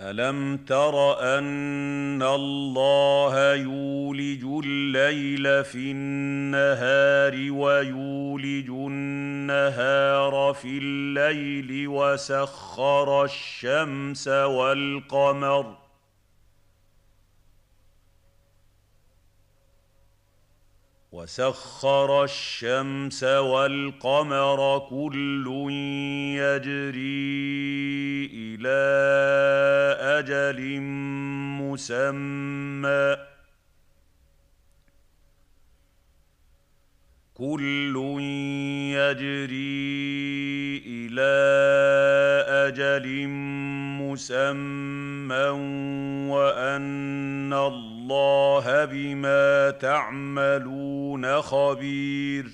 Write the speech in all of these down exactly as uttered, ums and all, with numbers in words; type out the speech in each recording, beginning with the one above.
أَلَمْ تَرَ أَنَّ اللَّهَ يُولِجُ اللَّيْلَ فِي النَّهَارِ وَيُولِجُ النَّهَارَ فِي اللَّيْلِ وَسَخَّرَ الشَّمْسَ وَالْقَمَرَ وَسَخَّرَ الشَّمْسَ وَالْقَمَرَ كُلٌّ يَجْرِي إِلَىٰ أَجَلٍ مُّسَمًّى ۚ كُلٌّ يَجْرِي إِلَىٰ أَجَلٍ مُّسَمًّى وَأَنَّ اللَّهَ بِمَا تَعْمَلُونَ خَبِيرٌ.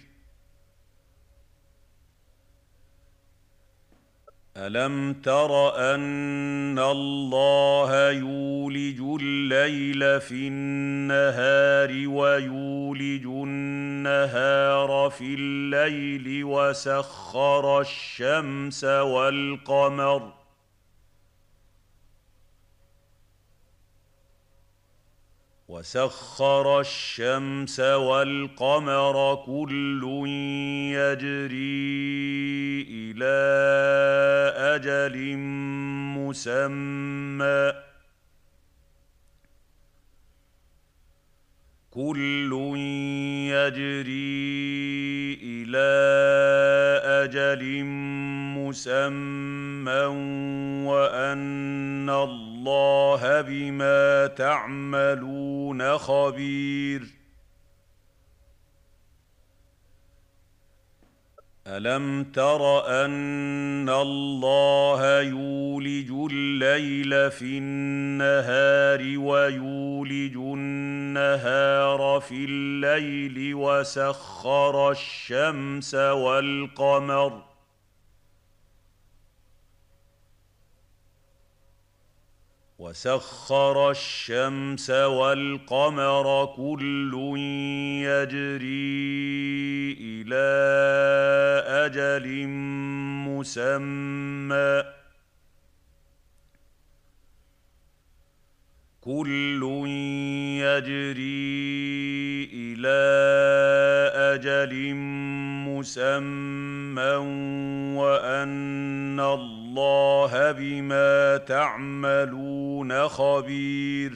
أَلَمْ تَرَ أَنَّ اللَّهَ يُولِجُ اللَّيْلَ فِي النَّهَارِ وَيُولِجُ النَّهَارَ فِي اللَّيْلِ وَسَخَّرَ الشَّمْسَ وَالْقَمَرَ وَسَخَّرَ الشَّمْسَ وَالْقَمَرَ كُلٌّ يَجْرِي إِلَىٰ أَجَلٍ مُّسَمًّى ۚ كُلٌّ يَجْرِي إِلَىٰ أَجَلٍ مُّسَمًّى وَأَنَّ اللَّهَ بِمَا تَعْمَلُونَ خَبِيرٌ. أَلَمْ تَرَ أَنَّ اللَّهَ يُولِجُ اللَّيْلَ فِي النَّهَارِ وَيُولِجُ النَّهَارَ فِي اللَّيْلِ وَسَخَّرَ الشَّمْسَ وَالْقَمَرَ وَسَخَّرَ الشَّمْسَ وَالْقَمَرَ كُلٌّ يَجْرِي إِلَىٰ أَجَلٍ مُّسَمًّى ۚ كُلٌّ يَجْرِي إِلَىٰ أَجَلٍ مُّسَمًّى وَأَنَّ اللَّهَ بِمَا تَعْمَلُونَ خَبِيرٌ.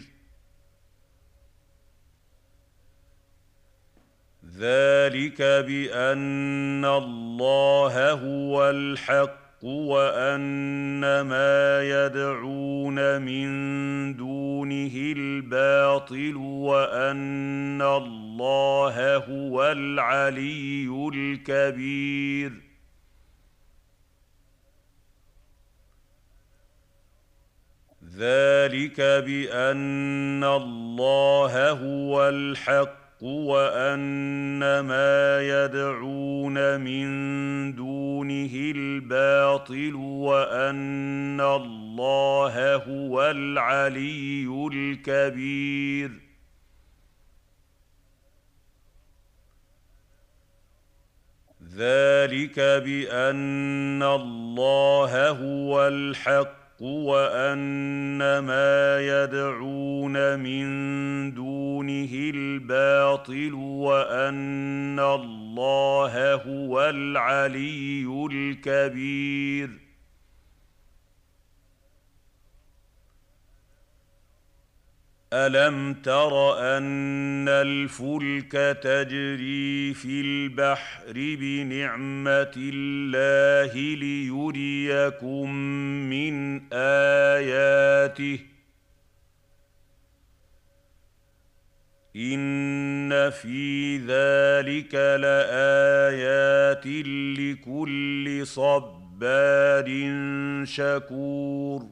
ذَٰلِكَ بِأَنَّ اللَّهَ هُوَ الْحَقُّ وَأَنَّ مَا يَدْعُونَ مِن دُونِهِ الْبَاطِلُ وَأَنَّ اللَّهَ هُوَ الْعَلِيُّ الْكَبِيرُ. ذَٰلِكَ بِأَنَّ اللَّهَ هُوَ الْحَقُّ وَأَنَّ مَا يَدْعُونَ مِن دُونِهِ الْبَاطِلُ وَأَنَّ اللَّهَ هُوَ الْعَلِيُّ الْكَبِيرُ. ذَٰلِكَ بِأَنَّ اللَّهَ هُوَ الْحَقُّ وَأَنَّ مَا يَدْعُونَ مِن دُونِهِ الْبَاطِلُ وَأَنَّ اللَّهَ هُوَ الْعَلِيُّ الْكَبِيرُ. أَلَمْ تَرَ أَنَّ الْفُلْكَ تَجْرِي فِي الْبَحْرِ بِنِعْمَتِ اللَّهِ لِيُرِيَكُم مِّنْ آيَاتِهِ ۚ إِنَّ فِي ذَٰلِكَ لَآيَاتٍ لِّكُلِّ صَبَّارٍ شَكُورٍ.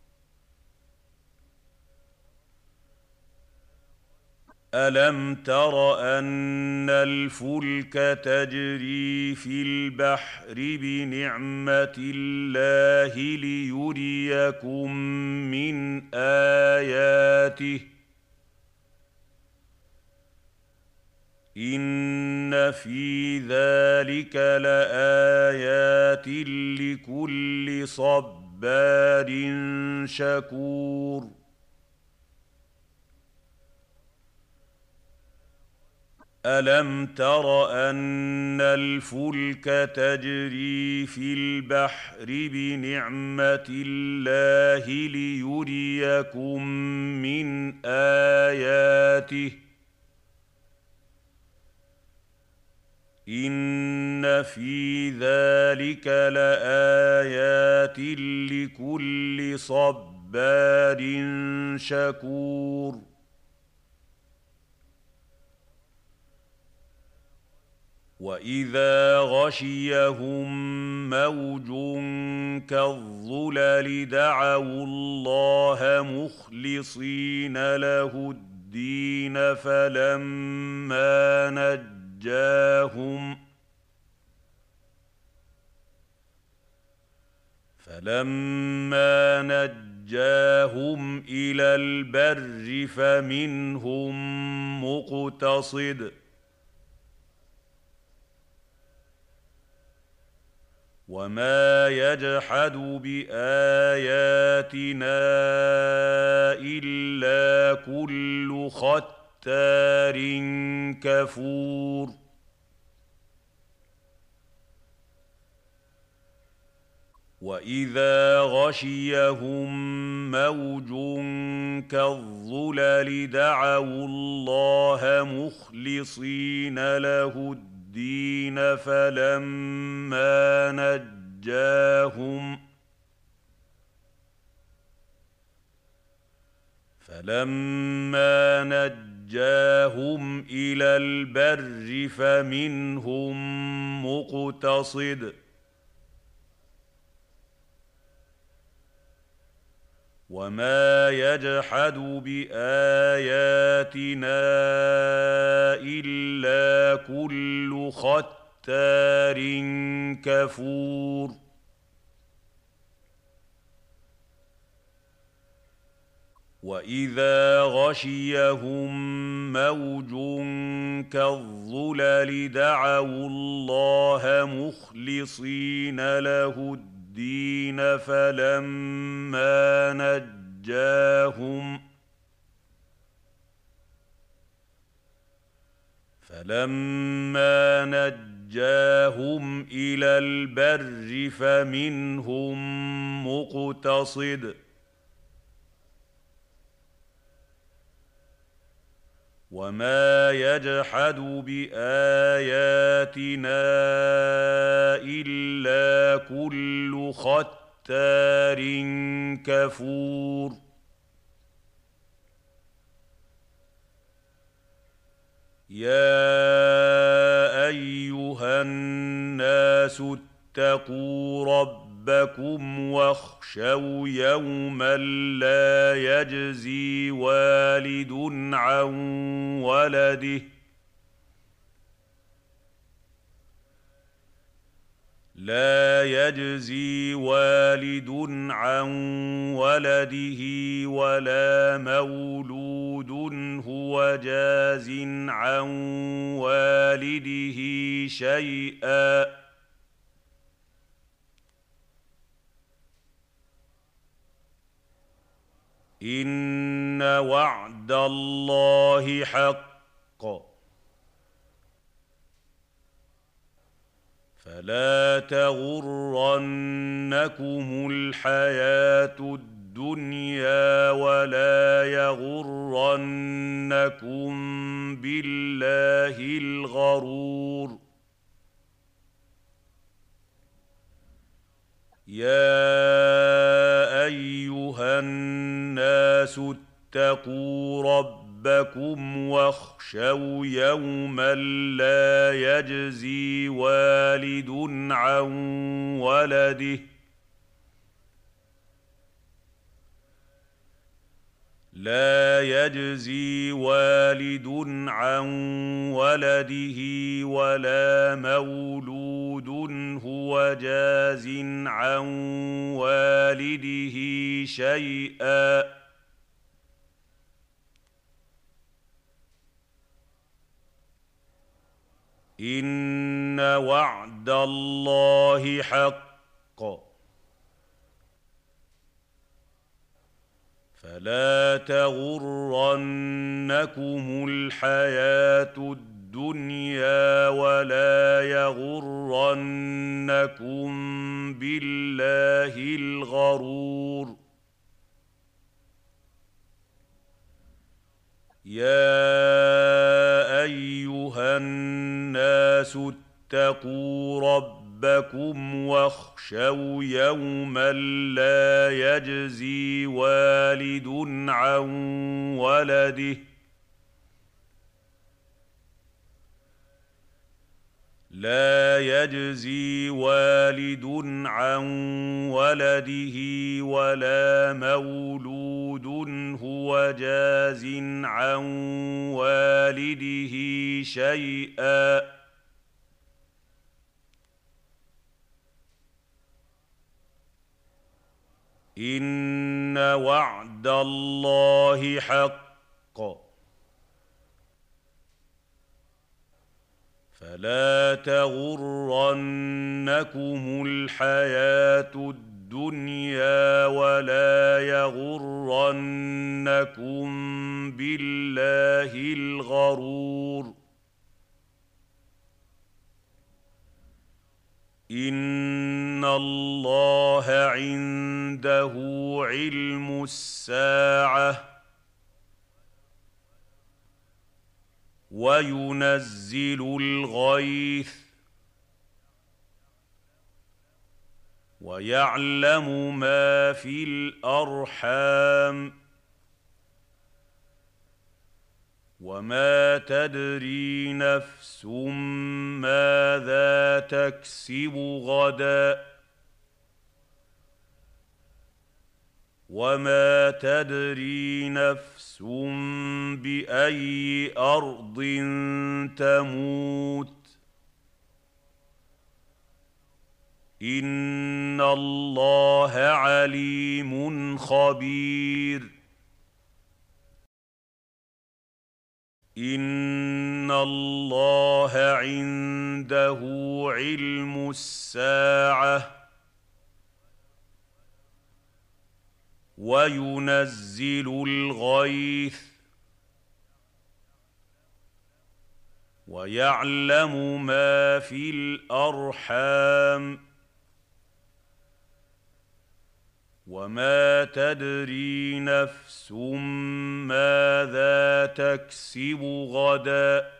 أَلَمْ تَرَ أَنَّ الْفُلْكَ تَجْرِي فِي الْبَحْرِ بِنِعْمَتِ اللَّهِ لِيُرِيَكُم مِّنْ آيَاتِهِ ۚ إِنَّ فِي ذَٰلِكَ لَآيَاتٍ لِّكُلِّ صَبَّارٍ صبار شكور ألم تر أن الفلك تجري في البحر بنعمة الله ليريكم من آياته إن في ذلك لآيات لكل صبار شكور وإذا غشيهم موج كالظلل دعوا الله مخلصين له الدين فلما نجاهم فلما نجاهم إلى البر فمنهم مقتصد وما يجحد بآياتنا إلا كل ختار كفور وإذا غشيهم موج كالظلل دعوا الله مخلصين له الدين فلما نجاهم فلما نجاهم إلى البر فمنهم مقتصد وما يجحد بآياتنا إلا كل ختار كفور وإذا غشيهم موج كالظلل دعوا الله مخلصين له الدين فلما نجاهم فلما نجاهم إلى البر فمنهم مقتصد وما يجحد بآياتنا إلا كل ختار كفور يا أيها الناس اتقوا ربكم واخشوا يوما لا يجزي والد عن ولده لا يجزي والد عن ولده ولا مولود هو جاز عن والده شيئا إن وعد الله حق فلا تغرنكم الحياة الدنيا ولا يغرنكم بالله الغرور يا أيها الناس اتقوا ربكم واخشوا يوما لا يجزي والد عن ولده لا يجزي والد عن ولده ولا مولود هو جاز عن والده شيئا إن وعد الله حق فلا تغرنكم الحياة الدنيا ولا يغرنكم بالله الغرور. يا أيها الناس اتقوا ربكم واخشوا يوما لا يجزي والد عن ولده لا يجزي والد عن ولده ولا مولود هو جاز عن والده شيئا إن وعد الله حق فلا تغرنكم الحياة الدنيا ولا يغرنكم بالله الغرور. إن الله عنده علم الساعة وينزل الغيث ويعلم ما في الأرحام وما تدري نفس ماذا تكسب غدا وما تدري نفس بأي أرض تموت. إن الله عليم خبير. إن الله عنده علم الساعة وينزل الغيث ويعلم ما في الأرحام وما تدري نفس ماذا تكسب غدا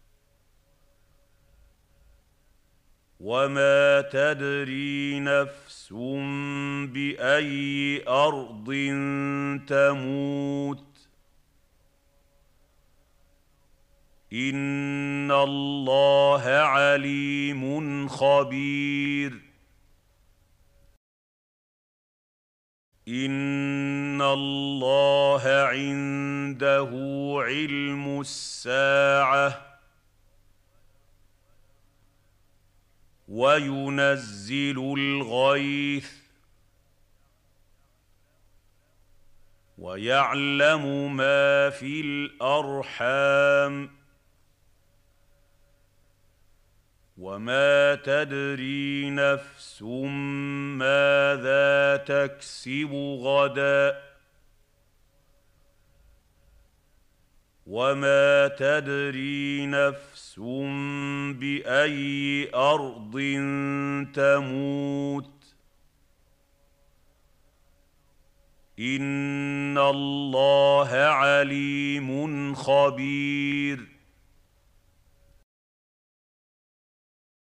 وما تدري نفس بأي أرض تموت. إن الله عليم خبير. إن الله عنده علم الساعة وينزل الغيث ويعلم ما في الأرحام وما تدري نفس ماذا تكسب غدا وما تدري نفس بأي أرض تموت. إن الله عليم خبير.